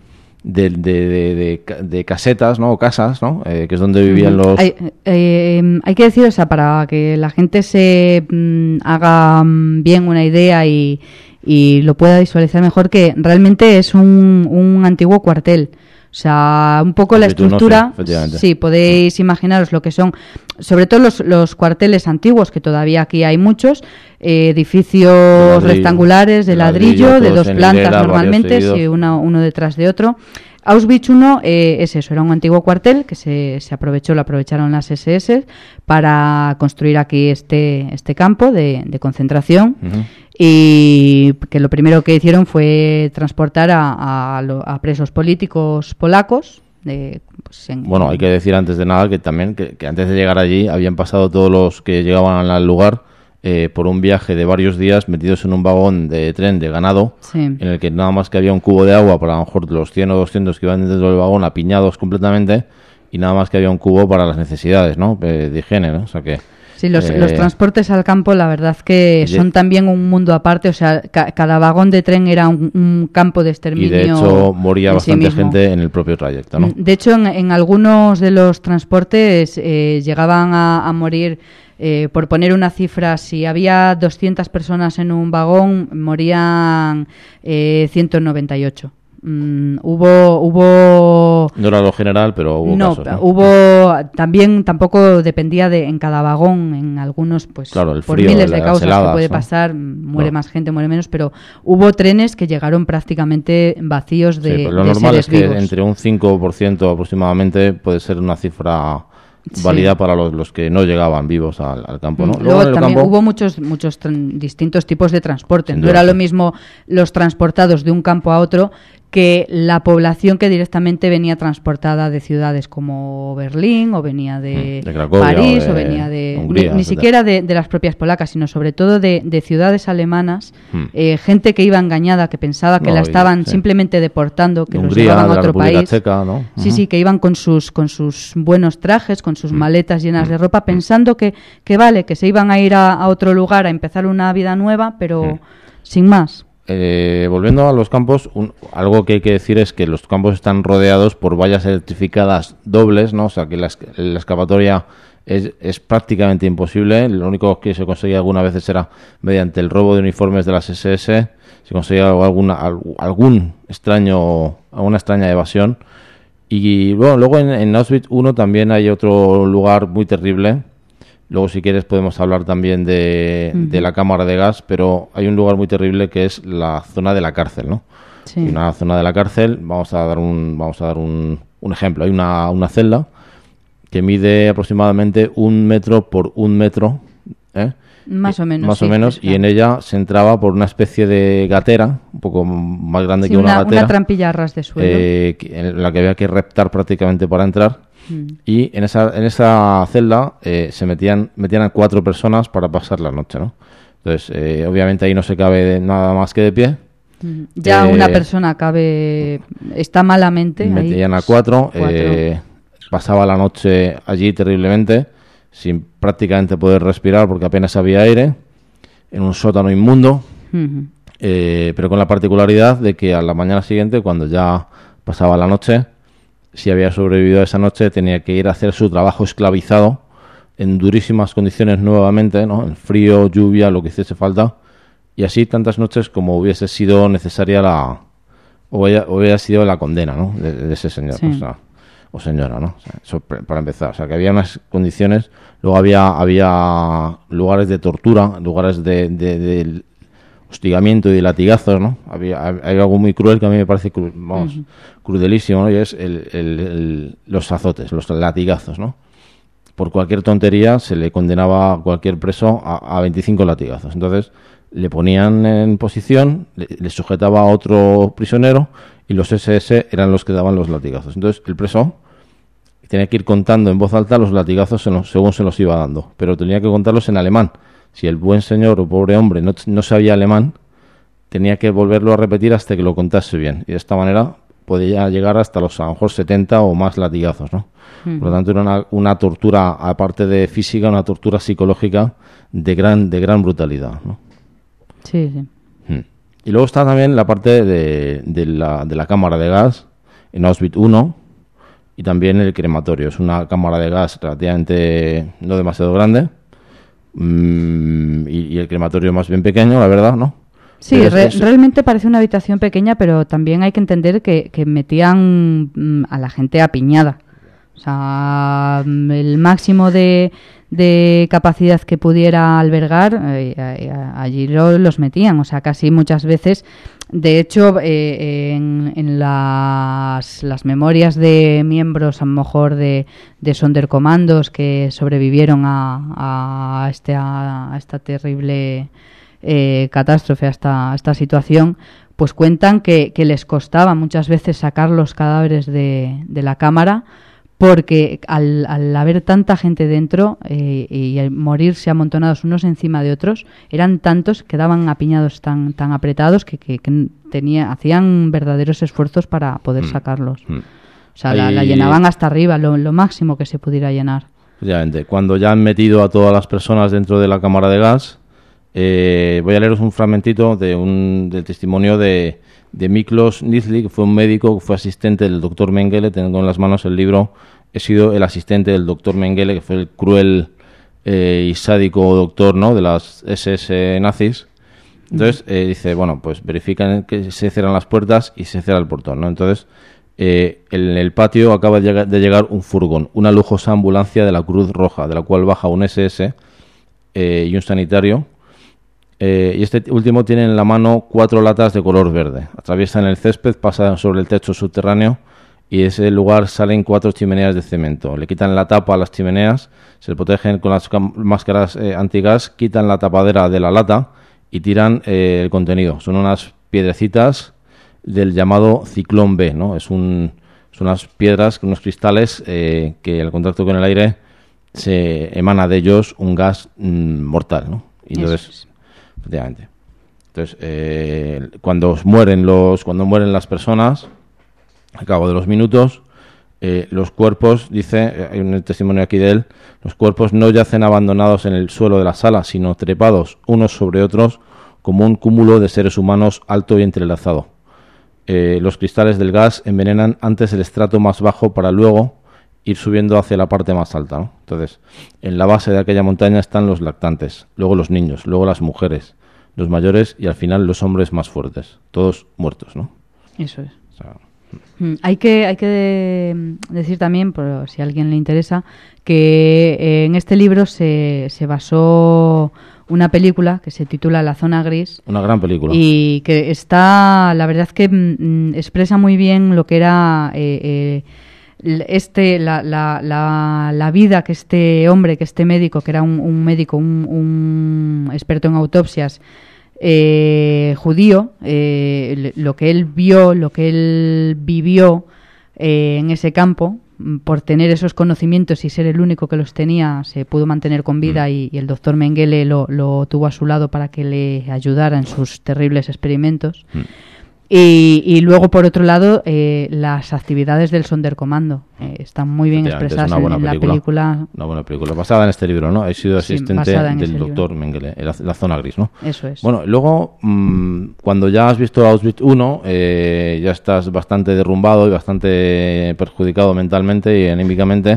casetas, ¿no? O casas, ¿no? Que es donde vivían los... Hay que decir, o sea, para que la gente se haga bien una idea y lo pueda visualizar mejor, que realmente es un antiguo cuartel. O sea, un poco la estructura, sí, podéis imaginaros lo que son, sobre todo los cuarteles antiguos, que todavía aquí hay muchos, edificios rectangulares de ladrillo, de dos plantas normalmente, sí, uno detrás de otro. Auschwitz I es eso, era un antiguo cuartel que lo aprovecharon las SS para construir aquí este campo de concentración. Uh-huh. Y que lo primero que hicieron fue transportar a presos políticos polacos. Hay que decir antes de nada que también que antes de llegar allí habían pasado todos los que llegaban al lugar por un viaje de varios días metidos en un vagón de tren de ganado, sí, en el que nada más que había un cubo de agua para a lo mejor los 100 o 200 que iban dentro del vagón apiñados completamente, y nada más que había un cubo para las necesidades, ¿no? De higiene, ¿no? O sea que... Sí, los transportes al campo, la verdad que son también un mundo aparte. O sea, cada vagón de tren era un campo de exterminio. Y de hecho moría bastante gente en el propio trayecto, ¿no? De hecho, en algunos de los transportes llegaban a morir, por poner una cifra, si había 200 personas en un vagón, morían 198. Hubo no era lo general, pero hubo casos, ¿no? Hubo también, tampoco dependía en cada vagón, en algunos pues claro, el por frío, miles de causas heladas, que puede ¿no? pasar, muere más gente, muere menos, pero hubo trenes que llegaron prácticamente vacíos de, lo de normal seres es que vivos. Entre un 5% aproximadamente puede ser una cifra válida, sí, para los que no llegaban vivos al campo, ¿no? Luego también hubo muchos distintos tipos de transporte. No era lo mismo los transportados de un campo a otro que la población que directamente venía transportada de ciudades como Berlín, o venía de Cracovia, París, o venía de Hungría, ni siquiera de las propias polacas, sino sobre todo de ciudades alemanas, gente que iba engañada, que pensaba que la estaban simplemente deportando, que los llevaban a otro país. Checa, ¿no? Sí, que iban con sus buenos trajes, con sus maletas llenas de ropa, pensando que se iban a ir a otro lugar a empezar una vida nueva, pero sin más. Volviendo a los campos, algo que hay que decir es que los campos están rodeados por vallas electrificadas dobles, ¿no? O sea que la escapatoria es prácticamente imposible. Lo único que se conseguía algunas veces era mediante el robo de uniformes de las SS, se conseguía alguna extraña evasión. Y bueno, luego en Auschwitz I también hay otro lugar muy terrible. Luego, si quieres, podemos hablar también de la cámara de gas, pero hay un lugar muy terrible que es la zona de la cárcel, ¿no? Sí. Y una zona de la cárcel, vamos a dar un ejemplo. Hay una celda que mide aproximadamente 1 metro por 1 metro, Más o menos. Más o sí, menos, claro. y en ella se entraba por una especie de gatera, un poco más grande Sí, que una gatera. Una trampilla a ras de suelo. En la que había que reptar prácticamente para entrar. Y en esa celda se metían a 4 personas para pasar la noche, ¿no? Entonces, obviamente ahí no se cabe nada más que de pie. Ya una persona está malamente. Metían ahí, a 4, pasaba la noche allí terriblemente, sin prácticamente poder respirar porque apenas había aire, en un sótano inmundo, pero con la particularidad de que a la mañana siguiente, cuando ya pasaba la noche, si había sobrevivido a esa noche, tenía que ir a hacer su trabajo esclavizado en durísimas condiciones nuevamente, ¿no? En frío, lluvia, lo que hiciese falta, y así tantas noches como hubiese sido necesaria hubiera sido la condena, ¿no? de ese señor, sí. o señora, ¿no? O sea, eso para empezar, o sea, que había unas condiciones, luego había lugares de tortura, lugares de hostigamiento y de latigazos, ¿no? Hay algo muy cruel que a mí me parece crudelísimo, ¿no? Y es los azotes, los latigazos, ¿no? Por cualquier tontería se le condenaba a cualquier preso a 25 latigazos. Entonces le ponían en posición, le sujetaba a otro prisionero y los SS eran los que daban los latigazos. Entonces el preso tenía que ir contando en voz alta los latigazos según se los iba dando, pero tenía que contarlos en alemán. Si el buen señor o pobre hombre no sabía alemán, tenía que volverlo a repetir hasta que lo contase bien. Y de esta manera podía llegar hasta a lo mejor 70 o más latigazos, ¿no? Por lo tanto, era una tortura, aparte de física, una tortura psicológica de gran brutalidad, ¿no? Sí, sí. Y luego está también la parte de la cámara de gas en Auschwitz I y también el crematorio. Es una cámara de gas relativamente no demasiado grande. Y el crematorio más bien pequeño, la verdad, ¿no? Sí, realmente parece una habitación pequeña, pero también hay que entender que metían a la gente apiñada. O sea, el máximo de capacidad que pudiera albergar, allí los metían. O sea, casi muchas veces. De hecho, en las memorias de miembros, a lo mejor de Sonderkommandos que sobrevivieron a esta terrible catástrofe, a esta situación, pues cuentan que les costaba muchas veces sacar los cadáveres de la cámara, porque al haber tanta gente dentro y al morirse amontonados unos encima de otros, eran tantos, quedaban apiñados tan apretados que hacían verdaderos esfuerzos para poder sacarlos. O sea, la llenaban hasta arriba, lo máximo que se pudiera llenar. Efectivamente. Cuando ya han metido a todas las personas dentro de la cámara de gas, voy a leeros un fragmentito del testimonio de Miklos Nizli, que fue un médico, que fue asistente del doctor Mengele. Tengo en las manos el libro. He sido el asistente del doctor Mengele, que fue el cruel y sádico doctor, ¿no?, de las SS nazis. Entonces dice, bueno, pues verifican que se cierran las puertas y se cierra el portón, ¿no? Entonces en el patio acaba de llegar un furgón, una lujosa ambulancia de la Cruz Roja, de la cual baja un SS y un sanitario. Y este último tiene en la mano 4 latas de color verde. Atraviesan el césped, pasan sobre el techo subterráneo y de ese lugar salen 4 chimeneas de cemento. Le quitan la tapa a las chimeneas, se protegen con las máscaras antigas, quitan la tapadera de la lata y tiran el contenido. Son unas piedrecitas del llamado ciclón B, ¿no? Son unas piedras, unos cristales que al contacto con el aire se emana de ellos un gas mortal, ¿no? Y entonces, efectivamente. Entonces, cuando mueren las personas, al cabo de los minutos, los cuerpos, dice, hay un testimonio aquí de él, los cuerpos no yacen abandonados en el suelo de la sala, sino trepados unos sobre otros como un cúmulo de seres humanos alto y entrelazado. Los cristales del gas envenenan antes el estrato más bajo para luego ir subiendo hacia la parte más alta, ¿no? Entonces, en la base de aquella montaña están los lactantes, luego los niños, luego las mujeres, los mayores y al final los hombres más fuertes, todos muertos, ¿no? Eso es. O sea, hay que decir también, por si a alguien le interesa, que en este libro se basó una película que se titula La Zona Gris. Una gran película. Y que está, la verdad es que expresa muy bien lo que era la vida que este hombre, que este médico, que era un médico, un experto en autopsias judío, lo que él vio, lo que él vivió en ese campo, por tener esos conocimientos y ser el único que los tenía, se pudo mantener con vida y el doctor Mengele lo tuvo a su lado para que le ayudara en sus terribles experimentos. Y luego, por otro lado, las actividades del Sonderkommando están muy bien expresadas en la película. Una buena película, basada en este libro, ¿no? He sido asistente del doctor Mengele, en la zona gris, ¿no? Eso es. Bueno, luego, cuando ya has visto Auschwitz 1, ya estás bastante derrumbado y bastante perjudicado mentalmente y anímicamente,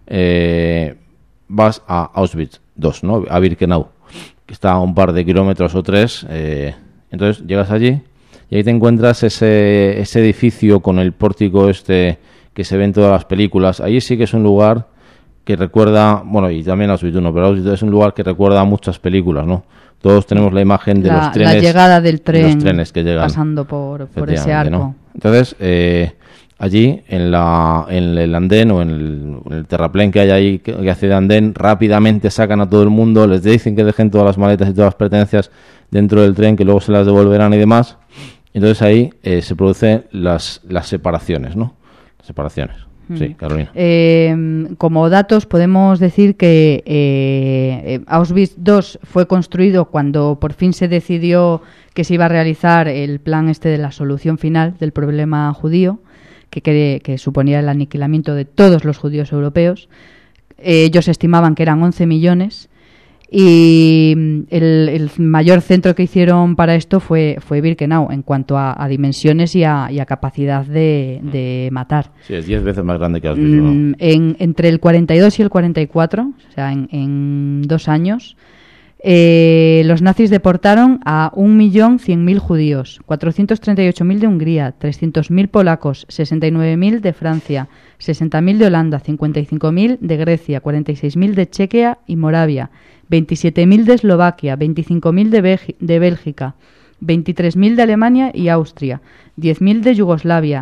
vas a Auschwitz 2, ¿no? A Birkenau, que está a un par de kilómetros o 3. Entonces, llegas allí. Y ahí te encuentras ese edificio con el pórtico que se ve en todas las películas. Ahí sí que es un lugar que recuerda, bueno, y también Auschwitz 1, pero Auschwitz es un lugar que recuerda a muchas películas, ¿no? Todos tenemos la imagen de los trenes. La llegada del tren, los trenes que llegan, pasando por ese arco. ¿no? Entonces, allí, en el andén o en el terraplén que hay ahí, que hace de andén, rápidamente sacan a todo el mundo, les dicen que dejen todas las maletas y todas las pertenencias dentro del tren, que luego se las devolverán y demás. Entonces ahí se producen las separaciones, ¿no? Separaciones. Sí, Carolina. Como datos podemos decir que Auschwitz II fue construido cuando por fin se decidió que se iba a realizar el plan de la solución final del problema judío, que suponía el aniquilamiento de todos los judíos europeos. Ellos estimaban que eran 11 millones. Y el mayor centro que hicieron para esto fue Birkenau, en cuanto a dimensiones y a capacidad de matar. Sí, es 10 veces más grande que Auschwitz, ¿no? Entre el 42 y el 44, o sea, en 2 años, los nazis deportaron a 1.100.000 judíos, 438.000 de Hungría, 300.000 polacos, 69.000 de Francia, 60.000 de Holanda, 55.000 de Grecia, 46.000 de Chequia y Moravia, 27.000 de Eslovaquia, 25.000 de Bélgica, 23.000 de Alemania y Austria, 10.000 de Yugoslavia,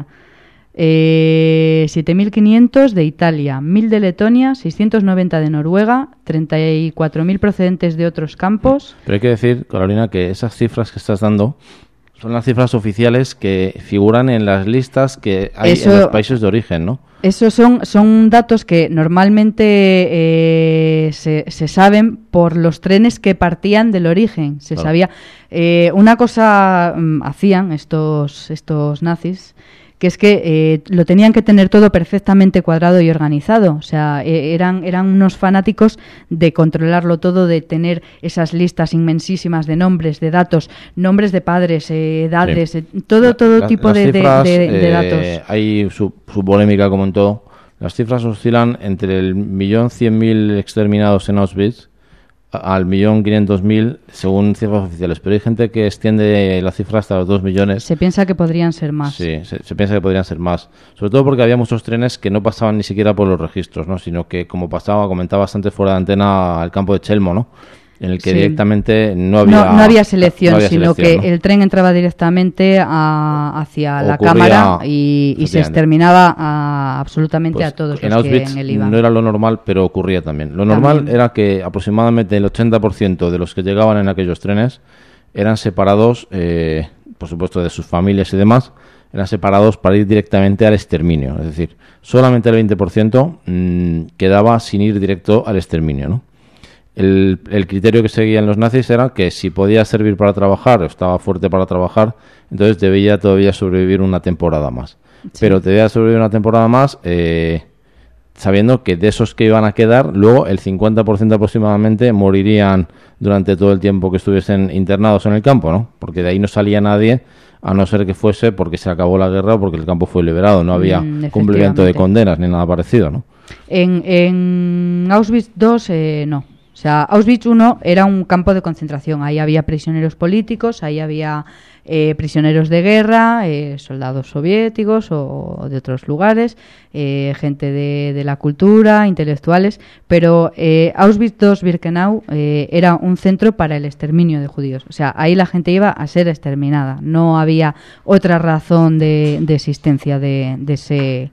7.500 de Italia, 1.000 de Letonia, 690 de Noruega, 34.000 procedentes de otros campos. Pero hay que decir, Carolina, que esas cifras que estás dando son las cifras oficiales que figuran en las listas que hay en los países de origen, ¿no? Esos son datos que normalmente se saben por los trenes que partían del origen. Se sabía. Una cosa hacían estos nazis, que es que lo tenían que tener todo perfectamente cuadrado y organizado. O sea, eran unos fanáticos de controlarlo todo, de tener esas listas inmensísimas de nombres, de datos, nombres de padres, edades, sí. todo tipo de datos. Hay su polémica, como en todo. Las cifras oscilan entre el 1.100.000 exterminados en Auschwitz al 1.500.000 según cifras oficiales, pero hay gente que extiende la cifra hasta los 2 millones. Se piensa que podrían ser más. Sí, se piensa que podrían ser más, sobre todo porque había muchos trenes que no pasaban ni siquiera por los registros, ¿no? Sino que, como comentaba bastante fuera de antena, al campo de Chelmo, ¿no? En el que directamente no había selección, sino que el tren entraba directamente hacia la cámara y se exterminaba absolutamente a todos en los Auschwitz que en él iban. No era lo normal, pero ocurría también. Lo normal era que aproximadamente el 80% de los que llegaban en aquellos trenes eran separados, por supuesto, de sus familias y demás, eran separados para ir directamente al exterminio. Es decir, solamente el 20% quedaba sin ir directo al exterminio, ¿no? El criterio que seguían los nazis era que si podía servir para trabajar o estaba fuerte para trabajar, entonces debía todavía sobrevivir una temporada más. Sí. Pero debía sobrevivir una temporada más sabiendo que de esos que iban a quedar, luego el 50% aproximadamente morirían durante todo el tiempo que estuviesen internados en el campo, ¿no? Porque de ahí no salía nadie, a no ser que fuese porque se acabó la guerra o porque el campo fue liberado. No había cumplimiento de condenas ni nada parecido, ¿no? En Auschwitz II, no. O sea, Auschwitz I era un campo de concentración. Ahí había prisioneros políticos, ahí había prisioneros de guerra, soldados soviéticos o de otros lugares, gente de la cultura, intelectuales. Pero Auschwitz II-Birkenau era un centro para el exterminio de judíos. O sea, ahí la gente iba a ser exterminada. No había otra razón de existencia de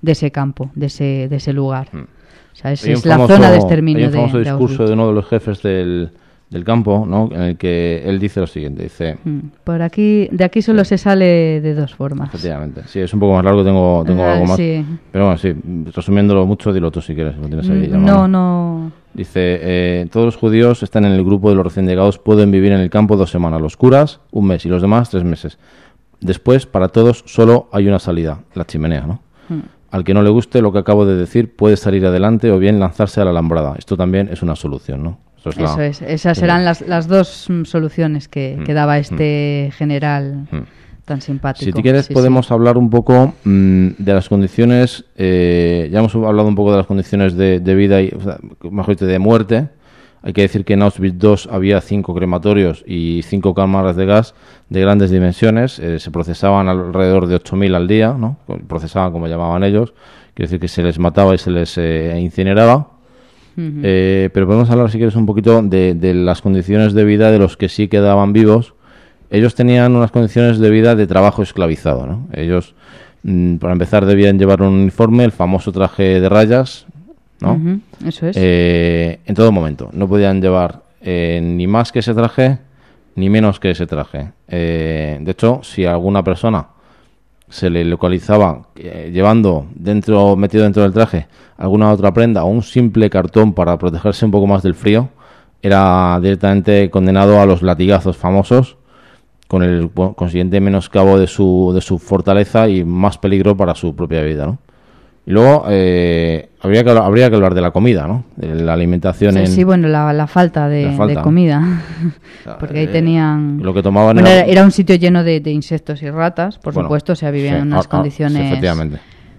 de ese campo, de ese lugar. O sea, esa Hay un es la famoso- zona de exterminio hay un famoso de discurso Auschwitz. de uno de los jefes del campo, ¿no? En el que él dice lo siguiente, dice... De aquí solo se sale de dos formas. Efectivamente, sí, es un poco más largo, tengo algo más. Sí. Pero bueno, sí, resumiéndolo mucho, dilo tú si quieres, lo tienes ahí. ya, ¿no? No. Dice, todos los judíos están en el grupo de los recién llegados, pueden vivir en el campo 2 semanas, los curas 1 mes y los demás 3 meses. Después, para todos, solo hay una salida, la chimenea, ¿no? Al que no le guste lo que acabo de decir, puede salir adelante o bien lanzarse a la alambrada. Esto también es una solución, ¿no? Eso es. Esas serán las dos soluciones que daba este general tan simpático. Si tú quieres, Sí, podemos hablar un poco de las condiciones. Ya hemos hablado un poco de las condiciones de vida y, mejor dicho, de muerte. Hay que decir que en Auschwitz II había 5 crematorios y 5 cámaras de gas de grandes dimensiones. Se procesaban alrededor de 8.000 al día, ¿no? Procesaban como llamaban ellos. Quiere decir que se les mataba y se les incineraba. Pero podemos hablar, si quieres, un poquito de las condiciones de vida de los que sí quedaban vivos. Ellos tenían unas condiciones de vida de trabajo esclavizado, ¿no? Ellos, para empezar, debían llevar un uniforme, el famoso traje de rayas, ¿no? Eso es. En todo momento. No podían llevar ni más que ese traje, ni menos que ese traje. De hecho, si a alguna persona se le localizaba llevando metido dentro del traje alguna otra prenda o un simple cartón para protegerse un poco más del frío, era directamente condenado a los latigazos famosos, con el consiguiente menoscabo de su fortaleza y más peligro para su propia vida, ¿no? Y luego habría que hablar de la comida, ¿no? De la alimentación. Sí, bueno, la falta de comida. Porque ahí tenían... Lo que tomaban era un sitio lleno de insectos y ratas, por supuesto, o sea, vivían en unas condiciones... efectivamente.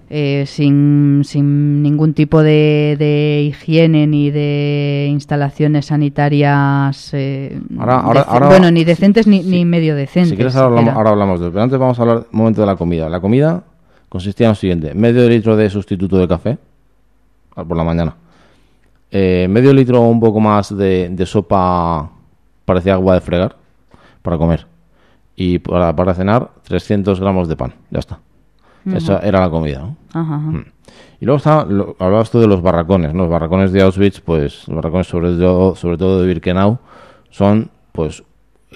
Sin ningún tipo de higiene ni de instalaciones sanitarias ni decentes ni medio decentes. Si quieres ahora hablamos de eso, pero antes vamos a hablar un momento de la comida. La comida consistía en lo siguiente: medio litro de sustituto de café por la mañana, medio litro o un poco más de sopa, parecía agua de fregar, para comer, y para cenar 300 gramos de pan, ya está. Esa era la comida, ¿no? Y luego hablabas tú de los barracones, ¿no? Los barracones de Auschwitz, pues los barracones sobre todo de Birkenau, son pues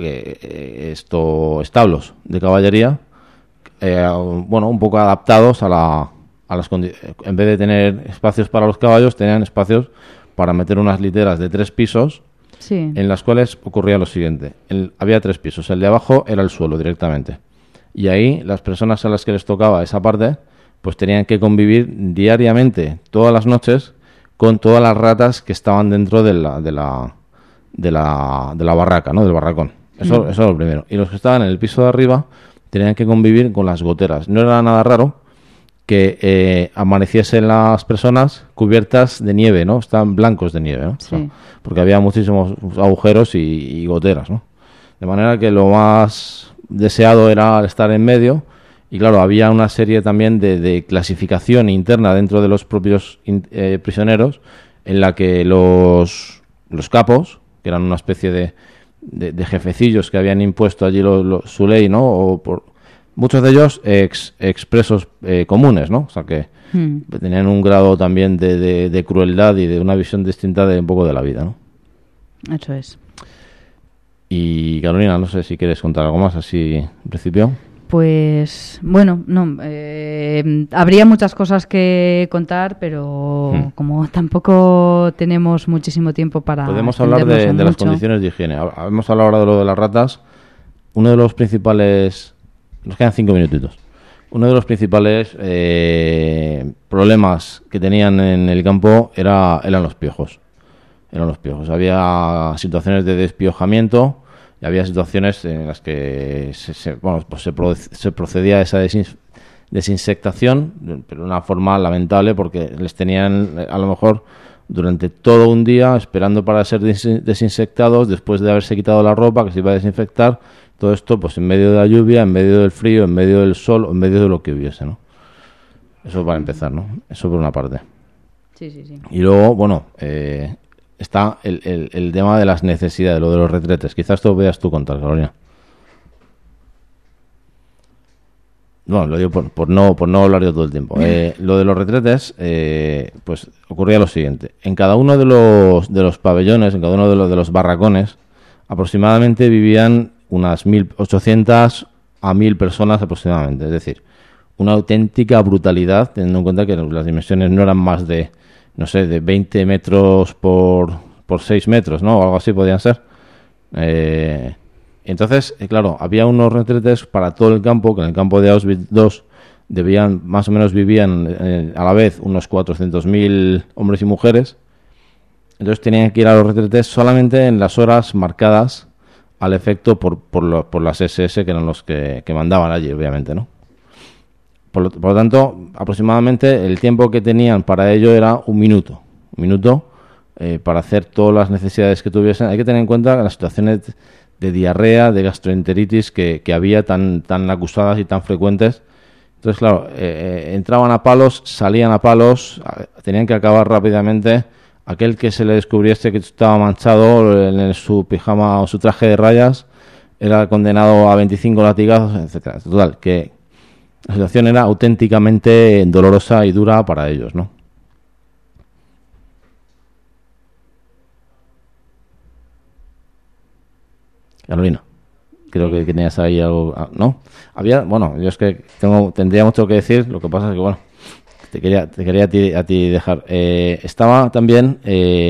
establos de caballería, un poco adaptados a las condiciones. En vez de tener espacios para los caballos, tenían espacios para meter unas literas de 3 pisos, en las cuales ocurría lo siguiente: había 3 pisos, el de abajo era el suelo directamente. Y ahí las personas a las que les tocaba esa parte, pues tenían que convivir diariamente, todas las noches, con todas las ratas que estaban dentro de la barraca, ¿no? Del barracón. Eso es lo primero. Y los que estaban en el piso de arriba tenían que convivir con las goteras. No era nada raro que amaneciesen las personas cubiertas de nieve, ¿no? Estaban blancos de nieve, ¿no? Sí. O sea, porque había muchísimos agujeros y goteras, ¿no? De manera que lo más deseado era estar en medio, y claro, había una serie también de clasificación interna dentro de los propios prisioneros, en la que los capos, que eran una especie de jefecillos que habían impuesto allí su ley, ¿no? O muchos de ellos expresos comunes, ¿no? O sea que tenían un grado también de crueldad y de una visión distinta de un poco de la vida, ¿no? Eso es. Y Carolina, no sé si quieres contar algo más así en principio. Pues bueno, no, habría muchas cosas que contar, pero como tampoco tenemos muchísimo tiempo para... Podemos hablar de las condiciones de higiene. Hemos hablado ahora de lo de las ratas. Uno de los principales... Nos quedan 5 minutitos. Uno de los principales problemas que tenían en el campo eran los piojos. Había situaciones de despiojamiento y había situaciones en las que se procedía a esa desinsectación, pero de una forma lamentable, porque les tenían a lo mejor durante todo un día esperando para ser desinsectados, después de haberse quitado la ropa que se iba a desinfectar. Todo esto pues en medio de la lluvia, en medio del frío, en medio del sol, en medio de lo que hubiese, ¿no? Eso para empezar, ¿no? Eso por una parte. Sí. Y luego, está el tema de las necesidades, lo de los retretes. Quizás esto lo veas tú contar, Carolina. No, lo digo por no hablar yo todo el tiempo. Lo de los retretes, pues ocurría lo siguiente. En cada uno de los pabellones, en cada uno de los barracones, aproximadamente vivían unas 1.800 a 1.000 personas aproximadamente. Es decir, una auténtica brutalidad, teniendo en cuenta que las dimensiones no eran más de, no sé, de 20 metros por 6 metros, ¿no? O algo así podían ser. Entonces, claro, había unos retretes para todo el campo, que en el campo de Auschwitz II más o menos vivían a la vez unos 400.000 hombres y mujeres. Entonces tenían que ir a los retretes solamente en las horas marcadas al efecto por las SS, que eran los que mandaban allí, obviamente, ¿no? Por lo tanto, aproximadamente el tiempo que tenían para ello era un minuto para hacer todas las necesidades que tuviesen. Hay que tener en cuenta las situaciones de diarrea, de gastroenteritis que había tan acusadas y tan frecuentes. Entonces, claro, entraban a palos, salían a palos, tenían que acabar rápidamente. Aquel que se le descubriese que estaba manchado en su pijama o su traje de rayas era condenado a 25 latigazos, etcétera. Total, que la situación era auténticamente dolorosa y dura para ellos, ¿no? Carolina, creo que tenías ahí algo, ¿no? Yo es que tendría mucho que decir, lo que pasa es que, bueno, te quería a ti dejar. Estaba también,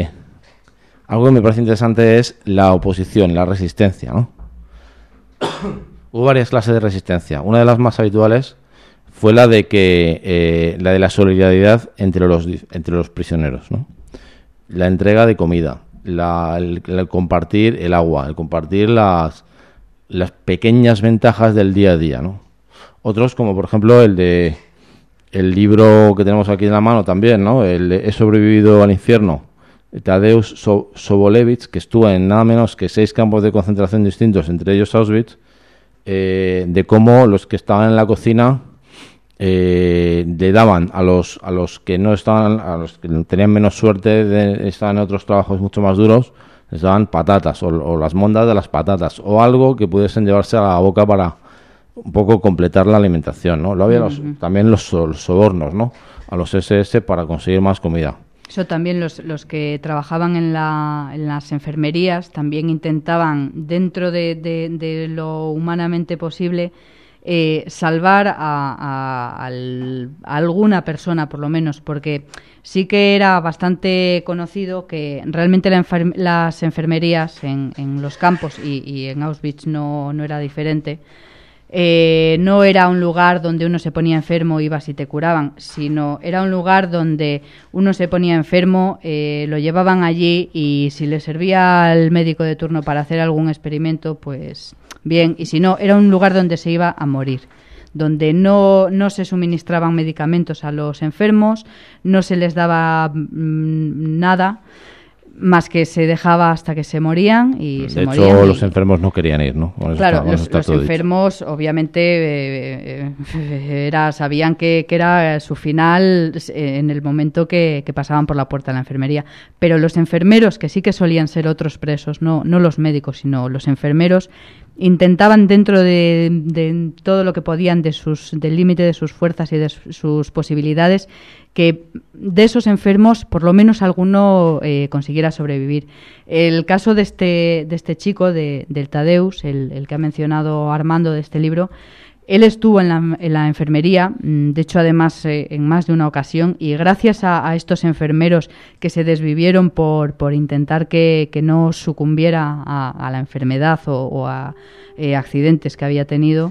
algo que me parece interesante es la oposición, la resistencia, ¿no? Hubo varias clases de resistencia. Una de las más habituales fue la de la solidaridad entre los prisioneros, ¿no? La entrega de comida. El compartir el agua, el compartir las pequeñas ventajas del día a día, ¿no? Otros, como por ejemplo el libro que tenemos aquí en la mano también, ¿no? He sobrevivido al infierno, Tadeusz Sobolewicz, que estuvo en nada menos que 6 campos de concentración distintos, entre ellos Auschwitz, de cómo los que estaban en la cocina le daban a los que no estaban, a los que tenían menos suerte, estaban en otros trabajos mucho más duros, les daban patatas o las mondas de las patatas o algo que pudiesen llevarse a la boca para un poco completar la alimentación, ¿no? Luego había también los sobornos, ¿no? A los SS para conseguir más comida. Eso también los que trabajaban en las enfermerías también intentaban, dentro de lo humanamente posible, salvar a alguna persona, por lo menos, porque sí que era bastante conocido que realmente las enfermerías en los campos, y en Auschwitz no era diferente, no era un lugar donde uno se ponía enfermo, ibas y te curaban, sino era un lugar donde uno se ponía enfermo, lo llevaban allí y si le servía al médico de turno para hacer algún experimento, pues bien, y si no, era un lugar donde se iba a morir, donde no se suministraban medicamentos a los enfermos, no se les daba nada, más que se dejaba hasta que se morían y se morían. De hecho, los enfermos no querían ir, ¿no? Claro, los enfermos obviamente sabían que era su final en el momento que pasaban por la puerta de la enfermería. Pero los enfermeros, que sí que solían ser otros presos, no los médicos, sino los enfermeros, intentaban dentro de todo lo que podían del límite de sus fuerzas y de sus posibilidades, que de esos enfermos por lo menos alguno consiguiera sobrevivir. El caso de este chico, del Tadeusz, el que ha mencionado Armando de este libro, él estuvo en la enfermería, de hecho además en más de una ocasión, y gracias a estos enfermeros que se desvivieron por intentar que no sucumbiera a la enfermedad o a accidentes que había tenido,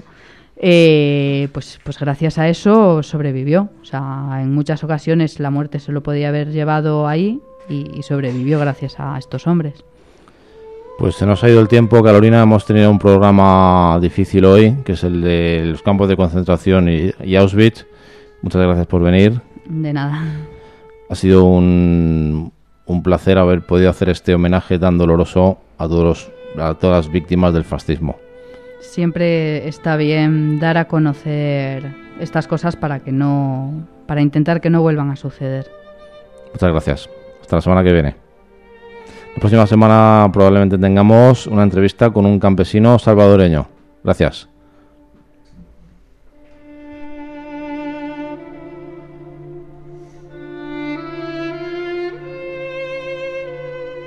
pues gracias a eso sobrevivió. O sea, en muchas ocasiones la muerte se lo podía haber llevado ahí y sobrevivió gracias a estos hombres. Pues se nos ha ido el tiempo, Carolina. Hemos tenido un programa difícil hoy, que es el de los campos de concentración y Auschwitz. Muchas gracias por venir. De nada. Ha sido un placer haber podido hacer este homenaje tan doloroso a todas las víctimas del fascismo. Siempre está bien dar a conocer estas cosas para intentar que no vuelvan a suceder. Muchas gracias. Hasta la semana que viene. La próxima semana probablemente tengamos una entrevista con un campesino salvadoreño. Gracias.